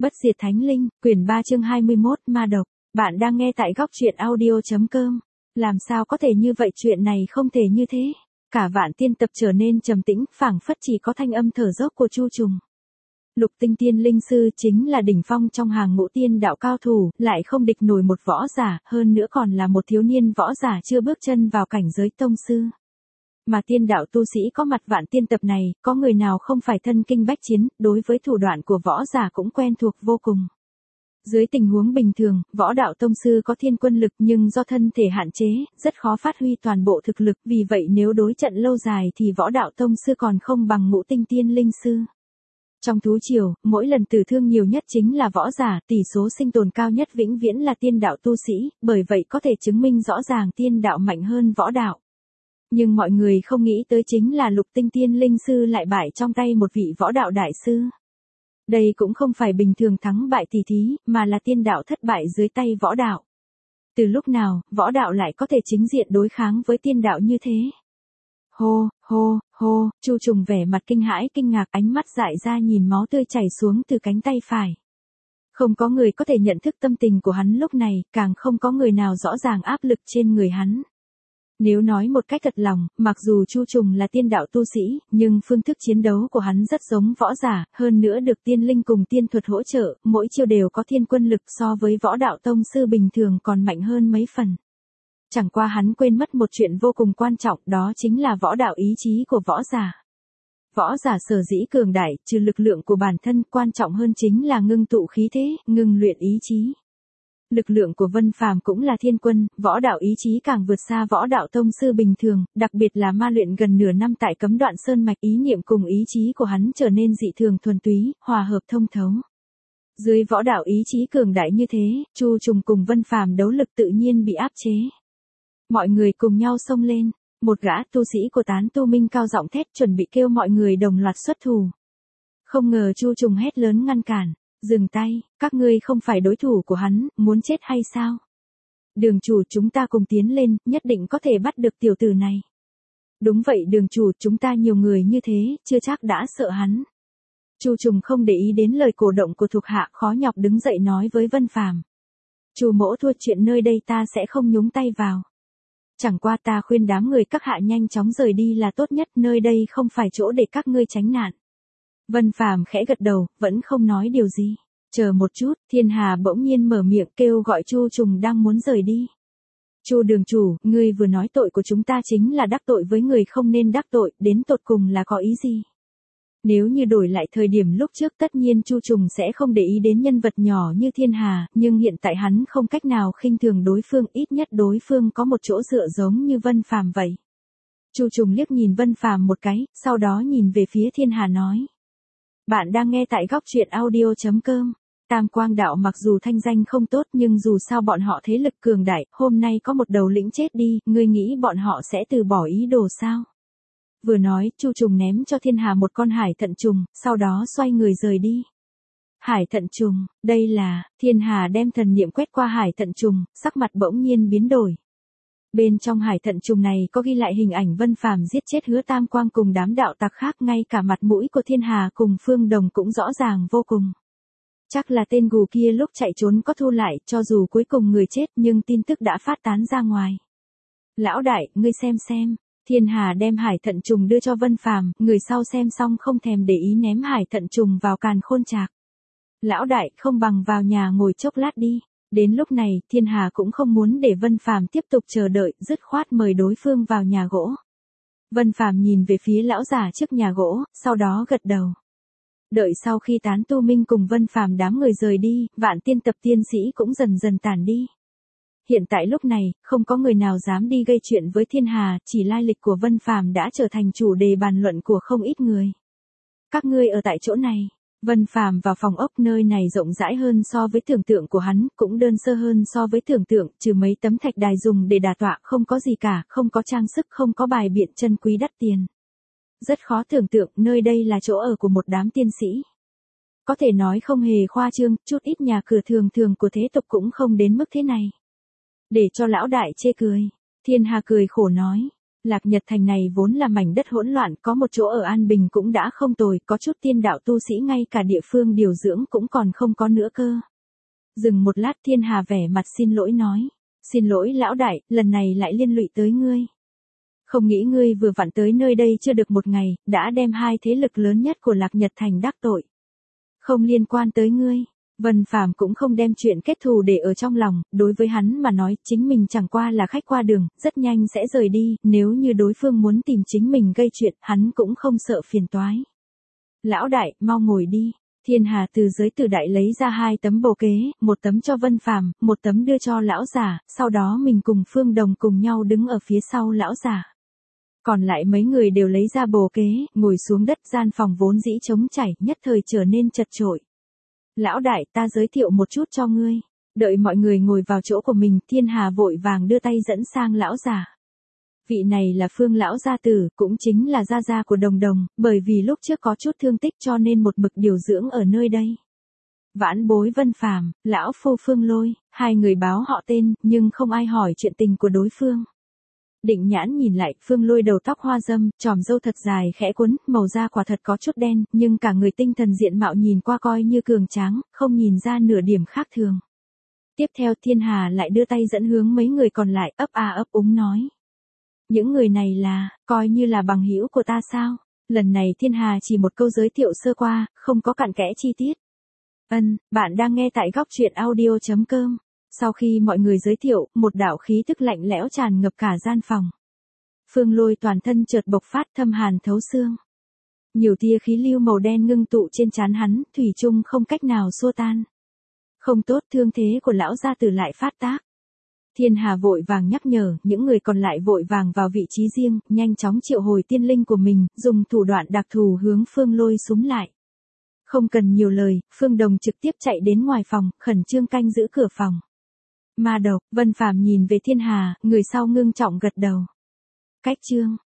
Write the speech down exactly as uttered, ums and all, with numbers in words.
Bất diệt thánh linh, quyển ba chương hai mươi mốt, ma độc. Bạn đang nghe tại góc truyện audio chấm com. Làm sao có thể như vậy, chuyện này không thể như thế. Cả vạn tiên tập trở nên trầm tĩnh, phảng phất chỉ có thanh âm thở dốc của Chu Trùng. Lục tinh tiên linh sư chính là đỉnh phong trong hàng ngũ tiên đạo cao thủ, lại không địch nổi một võ giả, hơn nữa còn là một thiếu niên võ giả chưa bước chân vào cảnh giới tông sư. Mà tiên đạo tu sĩ có mặt vạn tiên tập này, có người nào không phải thân kinh bách chiến, đối với thủ đoạn của võ giả cũng quen thuộc vô cùng. Dưới tình huống bình thường, võ đạo tông sư có thiên quân lực nhưng do thân thể hạn chế, rất khó phát huy toàn bộ thực lực, vì vậy nếu đối trận lâu dài thì võ đạo tông sư còn không bằng ngũ tinh tiên linh sư. Trong thú triều, mỗi lần tử thương nhiều nhất chính là võ giả, tỷ số sinh tồn cao nhất vĩnh viễn là tiên đạo tu sĩ, bởi vậy có thể chứng minh rõ ràng tiên đạo mạnh hơn võ đạo. Nhưng mọi người không nghĩ tới chính là lục tinh tiên linh sư lại bại trong tay một vị võ đạo đại sư. Đây cũng không phải bình thường thắng bại tỷ thí, mà là tiên đạo thất bại dưới tay võ đạo. Từ lúc nào, võ đạo lại có thể chính diện đối kháng với tiên đạo như thế? Hô, hô, hô, Chu Trùng vẻ mặt kinh hãi kinh ngạc, ánh mắt dại ra nhìn máu tươi chảy xuống từ cánh tay phải. Không có người có thể nhận thức tâm tình của hắn lúc này, càng không có người nào rõ ràng áp lực trên người hắn. Nếu nói một cách thật lòng, mặc dù Chu Trùng là tiên đạo tu sĩ, nhưng phương thức chiến đấu của hắn rất giống võ giả, hơn nữa được tiên linh cùng tiên thuật hỗ trợ, mỗi chiêu đều có thiên quân lực, so với võ đạo tông sư bình thường còn mạnh hơn mấy phần. Chẳng qua hắn quên mất một chuyện vô cùng quan trọng, đó chính là võ đạo ý chí của võ giả. Võ giả sở dĩ cường đại, trừ lực lượng của bản thân, quan trọng hơn chính là ngưng tụ khí thế, ngưng luyện ý chí. Lực lượng của Vân Phàm cũng là thiên quân, võ đạo ý chí càng vượt xa võ đạo tông sư bình thường, đặc biệt là ma luyện gần nửa năm tại Cấm Đoạn Sơn mạch, ý niệm cùng ý chí của hắn trở nên dị thường thuần túy, hòa hợp thông thấu. Dưới võ đạo ý chí cường đại như thế, Chu Trùng cùng Vân Phàm đấu lực tự nhiên bị áp chế. Mọi người cùng nhau xông lên, một gã tu sĩ của Tán Tu Minh cao giọng thét, chuẩn bị kêu mọi người đồng loạt xuất thủ. Không ngờ Chu Trùng hét lớn ngăn cản. Dừng tay, các ngươi không phải đối thủ của hắn, muốn chết hay sao? Đường chủ, chúng ta cùng tiến lên, nhất định có thể bắt được tiểu tử này. Đúng vậy đường chủ, chúng ta nhiều người như thế, chưa chắc đã sợ hắn. Chu Trùng không để ý đến lời cổ động của thuộc hạ, khó nhọc đứng dậy nói với Vân Phàm. Chu mỗ thua, chuyện nơi đây ta sẽ không nhúng tay vào. Chẳng qua ta khuyên đám người các hạ nhanh chóng rời đi là tốt nhất, nơi đây không phải chỗ để các ngươi tránh nạn. Vân Phàm khẽ gật đầu, vẫn không nói điều gì. Chờ một chút, Thiên Hà bỗng nhiên mở miệng kêu gọi Chu Trùng đang muốn rời đi. Chu đường chủ, ngươi vừa nói tội của chúng ta chính là đắc tội với người không nên đắc tội, đến tột cùng là có ý gì? Nếu như đổi lại thời điểm lúc trước tất nhiên Chu Trùng sẽ không để ý đến nhân vật nhỏ như Thiên Hà, nhưng hiện tại hắn không cách nào khinh thường đối phương, ít nhất đối phương có một chỗ dựa giống như Vân Phàm vậy. Chu Trùng liếc nhìn Vân Phàm một cái, sau đó nhìn về phía Thiên Hà nói. Bạn đang nghe tại góc truyện audio chấm com. Tam Quang đạo mặc dù thanh danh không tốt nhưng dù sao bọn họ thế lực cường đại, hôm nay có một đầu lĩnh chết đi, ngươi nghĩ bọn họ sẽ từ bỏ ý đồ sao? Vừa nói, Chu Trùng ném cho Thiên Hà một con hải thận trùng, sau đó xoay người rời đi. Hải thận trùng, đây là, Thiên Hà đem thần niệm quét qua hải thận trùng, sắc mặt bỗng nhiên biến đổi. Bên trong hải thận trùng này có ghi lại hình ảnh Vân Phàm giết chết Hứa Tam Quang cùng đám đạo tặc khác, ngay cả mặt mũi của Thiên Hà cùng Phương Đồng cũng rõ ràng vô cùng. Chắc là tên gù kia lúc chạy trốn có thu lại, cho dù cuối cùng người chết nhưng tin tức đã phát tán ra ngoài. Lão đại, ngươi xem xem. Thiên Hà đem hải thận trùng đưa cho Vân Phàm, người sau xem xong không thèm để ý ném hải thận trùng vào càn khôn trạc. Lão đại, không bằng vào nhà ngồi chốc lát đi. Đến lúc này, Thiên Hà cũng không muốn để Vân Phàm tiếp tục chờ đợi, dứt khoát mời đối phương vào nhà gỗ. Vân Phàm nhìn về phía lão già trước nhà gỗ, sau đó gật đầu. Đợi sau khi Tán Tu Minh cùng Vân Phàm đám người rời đi, vạn tiên tập tiên sĩ cũng dần dần tản đi. Hiện tại lúc này, không có người nào dám đi gây chuyện với Thiên Hà, chỉ lai lịch của Vân Phàm đã trở thành chủ đề bàn luận của không ít người. Các ngươi ở tại chỗ này. Vân Phàm vào phòng ốc, nơi này rộng rãi hơn so với tưởng tượng của hắn, cũng đơn sơ hơn so với tưởng tượng, trừ mấy tấm thạch đài dùng để đả tọa, không có gì cả, không có trang sức, không có bài biện chân quý đắt tiền. Rất khó tưởng tượng, nơi đây là chỗ ở của một đám tiên sĩ. Có thể nói không hề khoa trương, chút ít nhà cửa thường thường của thế tục cũng không đến mức thế này. Để cho lão đại chê cười, Thiên Hà cười khổ nói. Lạc Nhật Thành này vốn là mảnh đất hỗn loạn, có một chỗ ở an bình cũng đã không tồi, có chút tiên đạo tu sĩ ngay cả địa phương điều dưỡng cũng còn không có nữa cơ. Dừng một lát Thiên Hà vẻ mặt xin lỗi nói. Xin lỗi lão đại, lần này lại liên lụy tới ngươi. Không nghĩ ngươi vừa vặn tới nơi đây chưa được một ngày, đã đem hai thế lực lớn nhất của Lạc Nhật Thành đắc tội. Không liên quan tới ngươi. Vân Phàm cũng không đem chuyện kết thù để ở trong lòng, đối với hắn mà nói chính mình chẳng qua là khách qua đường, rất nhanh sẽ rời đi, nếu như đối phương muốn tìm chính mình gây chuyện, hắn cũng không sợ phiền toái. Lão đại, mau ngồi đi. Thiên Hà từ giới tử đại lấy ra hai tấm bồ kế, một tấm cho Vân Phàm, một tấm đưa cho lão giả, sau đó mình cùng Phương Đồng cùng nhau đứng ở phía sau lão giả. Còn lại mấy người đều lấy ra bồ kế, ngồi xuống đất, gian phòng vốn dĩ trống trải, nhất thời trở nên chật chội. Lão đại, ta giới thiệu một chút cho ngươi. Đợi mọi người ngồi vào chỗ của mình, Thiên Hà vội vàng đưa tay dẫn sang lão giả. Vị này là Phương lão gia tử, cũng chính là gia gia của Đồng Đồng, bởi vì lúc trước có chút thương tích cho nên một mực điều dưỡng ở nơi đây. Vãn bối Vân Phàm, lão phu Phương Lôi, hai người báo họ tên, nhưng không ai hỏi chuyện tình của đối phương. Định Nhãn nhìn lại, Phương Lôi đầu tóc hoa râm, tròm râu thật dài khẽ quấn, màu da quả thật có chút đen, nhưng cả người tinh thần diện mạo nhìn qua coi như cường tráng, không nhìn ra nửa điểm khác thường. Tiếp theo Thiên Hà lại đưa tay dẫn hướng mấy người còn lại, ấp a ấp úng nói. Những người này là, coi như là bằng hữu của ta sao? Lần này Thiên Hà chỉ một câu giới thiệu sơ qua, không có cặn kẽ chi tiết. Ân, bạn đang nghe tại góc truyện audio chấm com. Sau khi mọi người giới thiệu, một đạo khí tức lạnh lẽo tràn ngập cả gian phòng. Phương Lôi toàn thân chợt bộc phát thâm hàn thấu xương. Nhiều tia khí lưu màu đen ngưng tụ trên trán hắn, thủy chung không cách nào xua tan. Không tốt, thương thế của lão gia tử lại phát tác. Thiên Hà vội vàng nhắc nhở, những người còn lại vội vàng vào vị trí riêng, nhanh chóng triệu hồi tiên linh của mình, dùng thủ đoạn đặc thù hướng Phương Lôi xúm lại. Không cần nhiều lời, Phương Đồng trực tiếp chạy đến ngoài phòng, khẩn trương canh giữ cửa phòng. Ma độc, Vân Phàm nhìn về Thiên Hà, người sau ngưng trọng gật đầu. Cách chương,